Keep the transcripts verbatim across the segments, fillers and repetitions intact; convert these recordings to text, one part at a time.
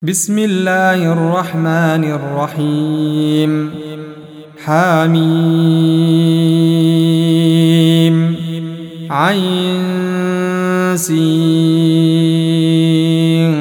بسم الله الرحمن الرحيم. حميم عين سين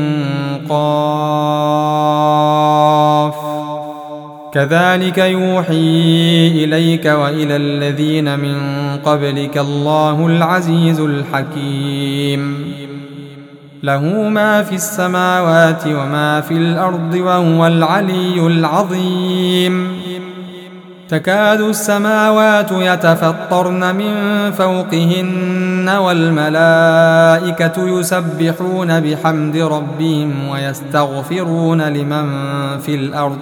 قاف. كذلك يوحي إليك وإلى الذين من قبلك الله العزيز الحكيم. له ما في السماوات وما في الأرض وهو العلي العظيم. تكاد السماوات يتفطرن من فوقهن والملائكة يسبحون بحمد ربهم ويستغفرون لمن في الأرض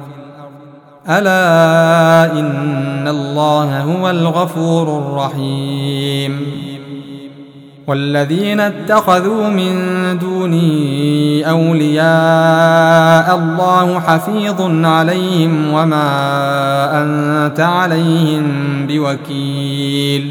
ألا إن الله هو الغفور الرحيم. والذين اتخذوا من دونه أولياء الله حفيظ عليهم وما أنت عليهم بوكيل.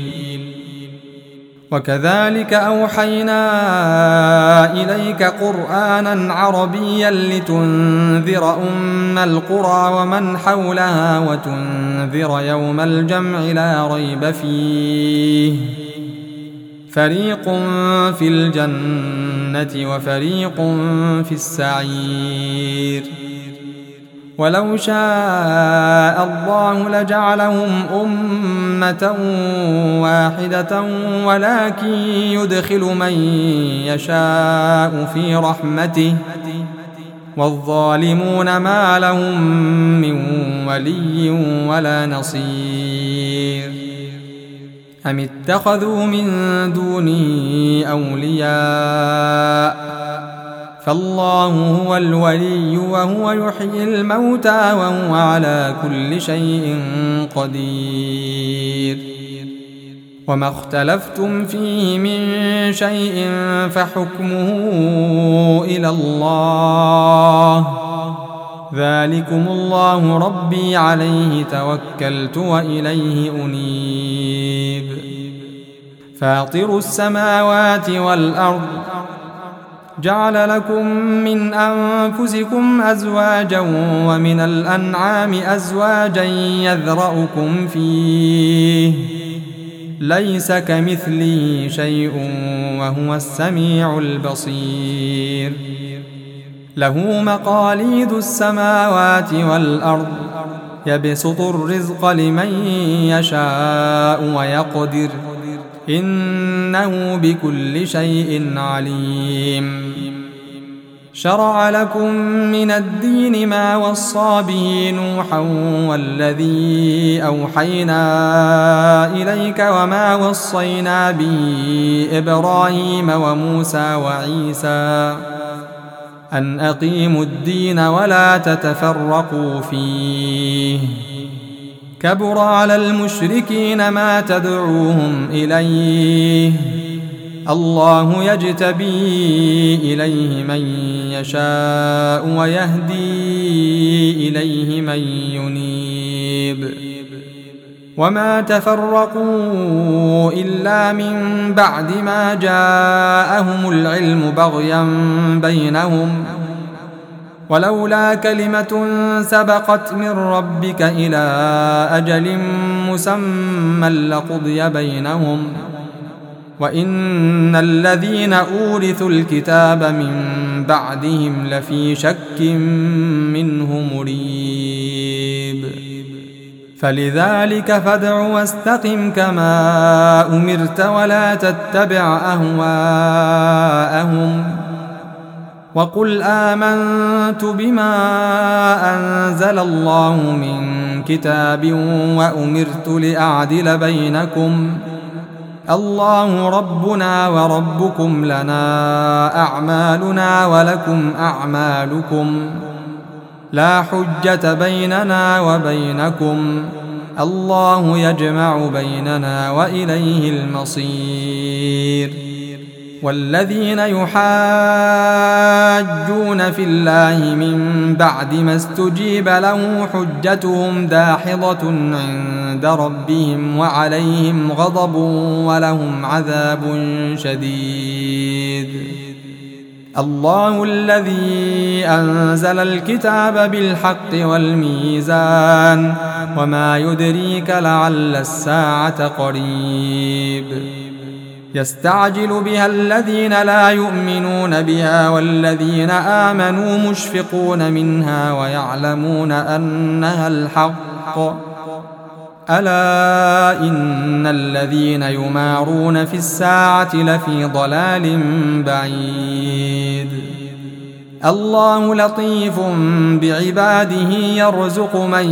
وكذلك أوحينا إليك قرآنا عربيا لتنذر أم القرى ومن حولها وتنذر يوم الجمع لا ريب فيه. فريق في الجنة وفريق في السعير. ولو شاء الله لجعلهم أمة واحدة ولكن يدخل من يشاء في رحمته والظالمون ما لهم من ولي ولا نصير. أم اتخذوا من دونه أولياء فالله هو الولي وهو يحيي الموتى وهو على كل شيء قدير. وما اختلفتم فيه من شيء فحكمه إلى الله ذلكم الله ربي عليه توكلت وإليه أنيب. فاطر السماوات والأرض جعل لكم من أنفسكم أزواجا ومن الأنعام أزواجا يذرأكم فيه ليس كمثله شيء وهو السميع البصير. له مقاليد السماوات والأرض يبسط الرزق لمن يشاء ويقدر إنه بكل شيء عليم. شرع لكم من الدين ما وصى به نوحا والذي أوحينا إليك وما وصينا به إبراهيم وموسى وعيسى أن أقيموا الدين ولا تتفرقوا فيه. كبر على المشركين ما تدعوهم إليه الله يجتبي إليه من يشاء ويهدي إليه من ينيب. وما تفرقوا إلا من بعد ما جاءهم العلم بغيا بينهم ولولا كلمة سبقت من ربك إلى أجل مسمى لقضي بينهم وإن الذين أورثوا الكتاب من بعدهم لفي شك منه مريب. فلذلك فادع واستقم كما أمرت ولا تتبع أهواءهم وقل آمنت بما أنزل الله من كتاب وأمرت لأعدل بينكم الله ربنا وربكم لنا أعمالنا ولكم أعمالكم لا حجة بيننا وبينكم الله يجمع بيننا وإليه المصير. والذين يحاجون في الله من بعد ما استجيب له حجتهم داحضة عند ربهم وعليهم غضب ولهم عذاب شديد. الله الذي أنزل الكتاب بالحق والميزان وما يدريك لعل الساعة قريب يستعجل بها الذين لا يؤمنون بها والذين آمنوا مشفقون منها ويعلمون أنها الحق ألا إن الذين يمارون في الساعة لفي ضلال بعيد الله لطيف بعباده يرزق من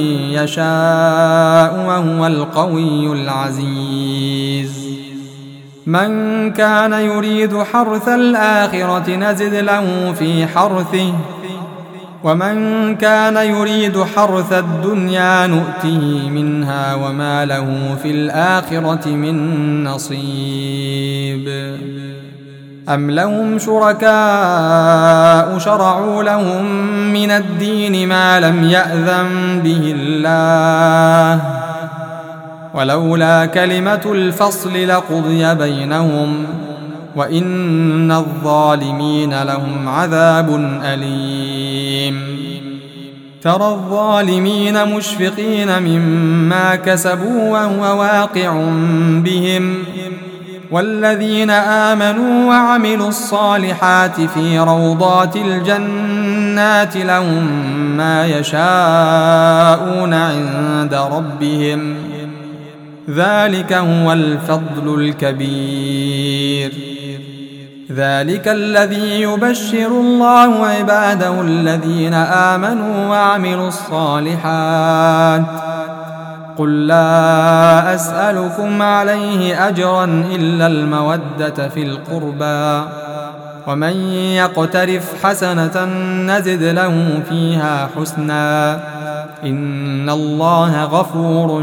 يشاء وهو القوي العزيز من كان يريد حرث الآخرة نزد له في حرثه ومن كان يريد حرث الدنيا نؤته منها وما له في الآخرة من نصيب أم لهم شركاء شرعوا لهم من الدين ما لم يأذن به الله ولولا كلمة الفصل لقضي بينهم وإن الظالمين لهم عذاب أليم ترى الظالمين مشفقين مما كسبوا وهو واقع بهم والذين آمنوا وعملوا الصالحات في روضات الجنات لهم ما يشاءون عند ربهم ذلك هو الفضل الكبير ذلك الذي يبشر الله عباده الذين آمنوا وعملوا الصالحات قل لا أسألكم عليه أجرا إلا المودة في القربى ومن يقترف حسنة نزد له فيها حسنا إن الله غفور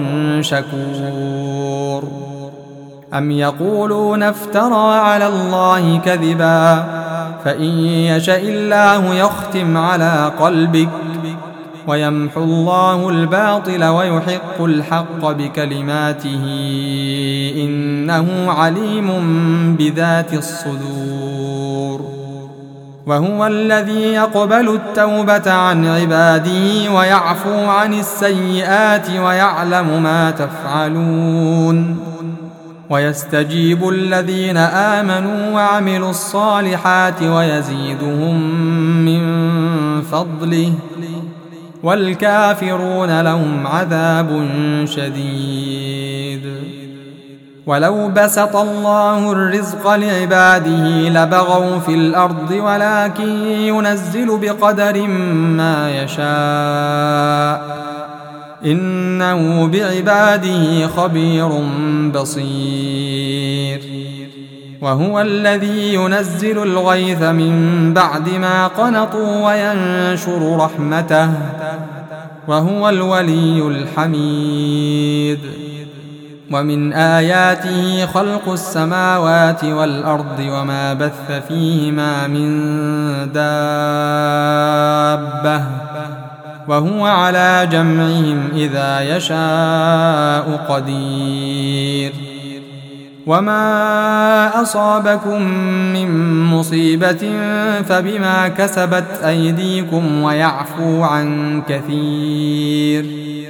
شكور أم يقولون افترى على الله كذبا فإن يشاء الله يختم على قلبك ويمحو الله الباطل ويحق الحق بكلماته إنه عليم بذات الصدور وهو الذي يقبل التوبة عن عباده ويعفو عن السيئات ويعلم ما تفعلون ويستجيب الذين آمنوا وعملوا الصالحات ويزيدهم من فضله والكافرون لهم عذاب شديد ولو بسط الله الرزق لعباده لبغوا في الأرض ولكن ينزل بقدر ما يشاء إنه بعباده خبير بصير وهو الذي ينزل الغيث من بعد ما قنطوا وينشر رحمته وهو الولي الحميد ومن آياته خلق السماوات والأرض وما بث فيهما من دابة وهو على جمعهم إذا يشاء قدير وما أصابكم من مصيبة فبما كسبت أيديكم ويعفو عن كثير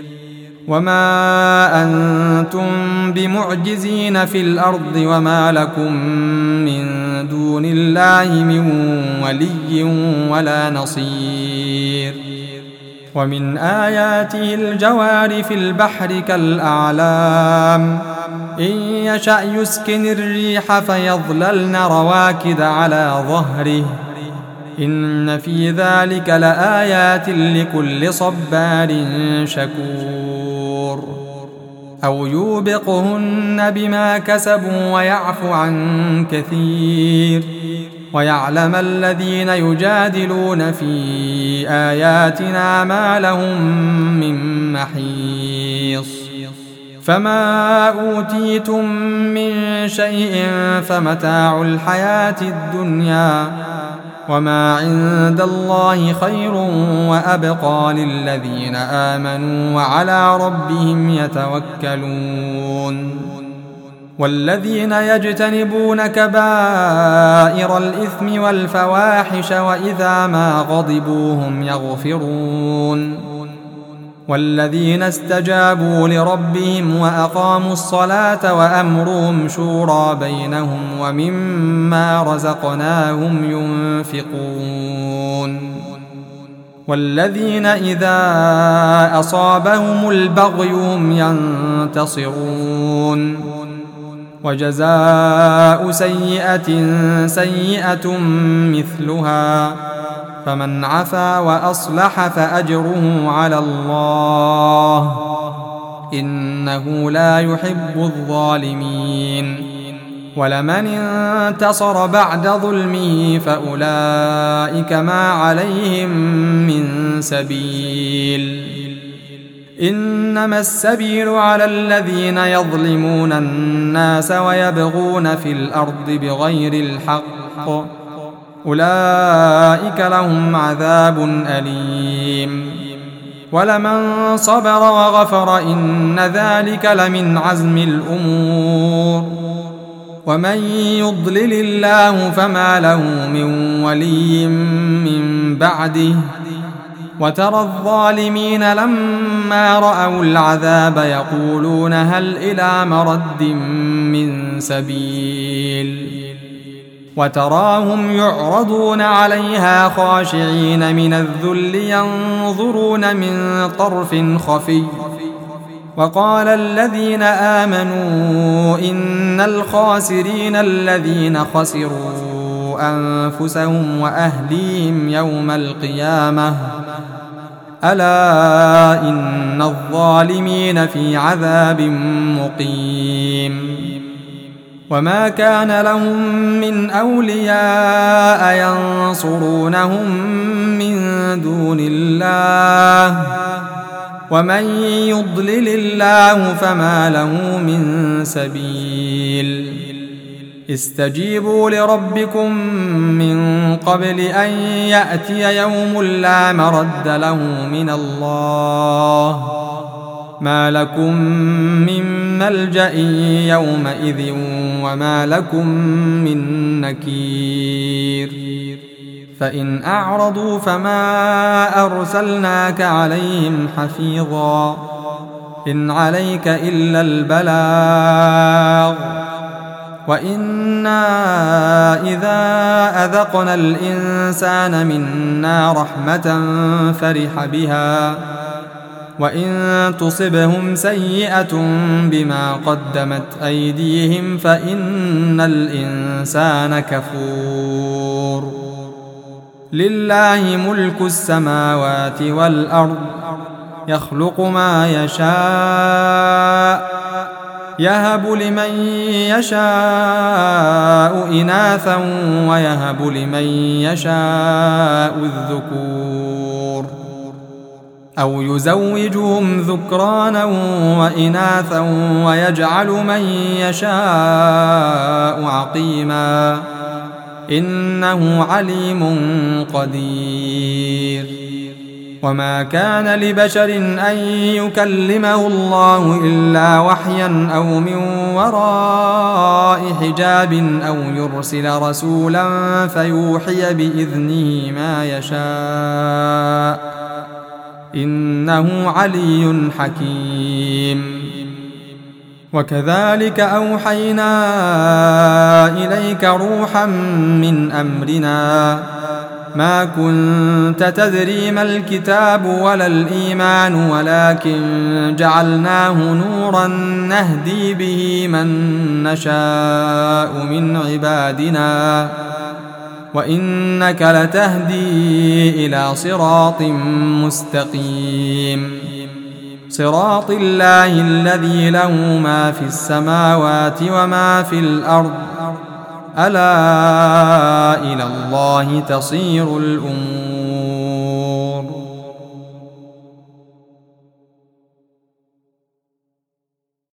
وما أنتم بمعجزين في الأرض وما لكم من دون الله من ولي ولا نصير ومن آياته الجوار في البحر كالأعلام إن يشأ يسكن الريح فيظللن رواكد على ظهره إن في ذلك لآيات لكل صبار شكور أو يوبقهن بما كسبوا ويعفو عن كثير ويعلم الذين يجادلون في آياتنا ما لهم من محيص فما أوتيتم من شيء فمتاع الحياة الدنيا وما عند الله خير وأبقى للذين آمنوا وعلى ربهم يتوكلون والذين يجتنبون كبائر الإثم والفواحش وإذا ما غضبوا هم يغفرون والذين استجابوا لربهم وأقاموا الصلاة وأمرهم شورى بينهم ومما رزقناهم ينفقون والذين إذا أصابهم البغي هم ينتصرون وجزاء سيئة سيئة مثلها فمن عفا وأصلح فأجره على الله إنه لا يحب الظالمين ولمن انتصر بعد ظلمه فأولئك ما عليهم من سبيل إنما السبيل على الذين يظلمون الناس ويبغون في الأرض بغير الحق أولئك لهم عذاب أليم ولمن صبر وغفر إن ذلك لمن عزم الأمور ومن يضلل الله فما له من ولي من بعده وترى الظالمين لما رأوا العذاب يقولون هل إلى مرد من سبيل وتراهم يعرضون عليها خاشعين من الذل ينظرون من طرف خفي وقال الذين آمنوا إن الخاسرين الذين خسروا أنفسهم وأهليهم يوم القيامة ألا إن الظالمين في عذاب مقيم وما كان لهم من أولياء ينصرونهم من دون الله ومن يضلل الله فما له من سبيل استجيبوا لربكم من قبل أن يأتي يوم لا مرد له من الله ما لكم من ملجأ يومئذ وما لكم من نكير فإن أعرضوا فما أرسلناك عليهم حفيظا إن عليك إلا البلاغ وإنا إذا أذقنا الإنسان منا رحمة فرح بها وإن تصبهم سيئة بما قدمت أيديهم فإن الإنسان كفور لله ملك السماوات والأرض يخلق ما يشاء يهب لمن يشاء إناثا ويهب لمن يشاء الذكور أو يزوجهم ذكرانا وإناثا ويجعل من يشاء عقيما إنه عليم قدير وما كان لبشر أن يكلمه الله إلا وحيا أو من وراء حجاب أو يرسل رسولا فيوحي بإذنه ما يشاء إنه علي حكيم وكذلك أوحينا إليك روحا من أمرنا ما كنت تدري ما الكتاب ولا الإيمان ولكن جعلناه نورا نهدي به من نشاء من عبادنا وإنك لتهدي إلى صراط مستقيم صراط الله الذي له ما في السماوات وما في الأرض ألا إلى الله تصير الأمور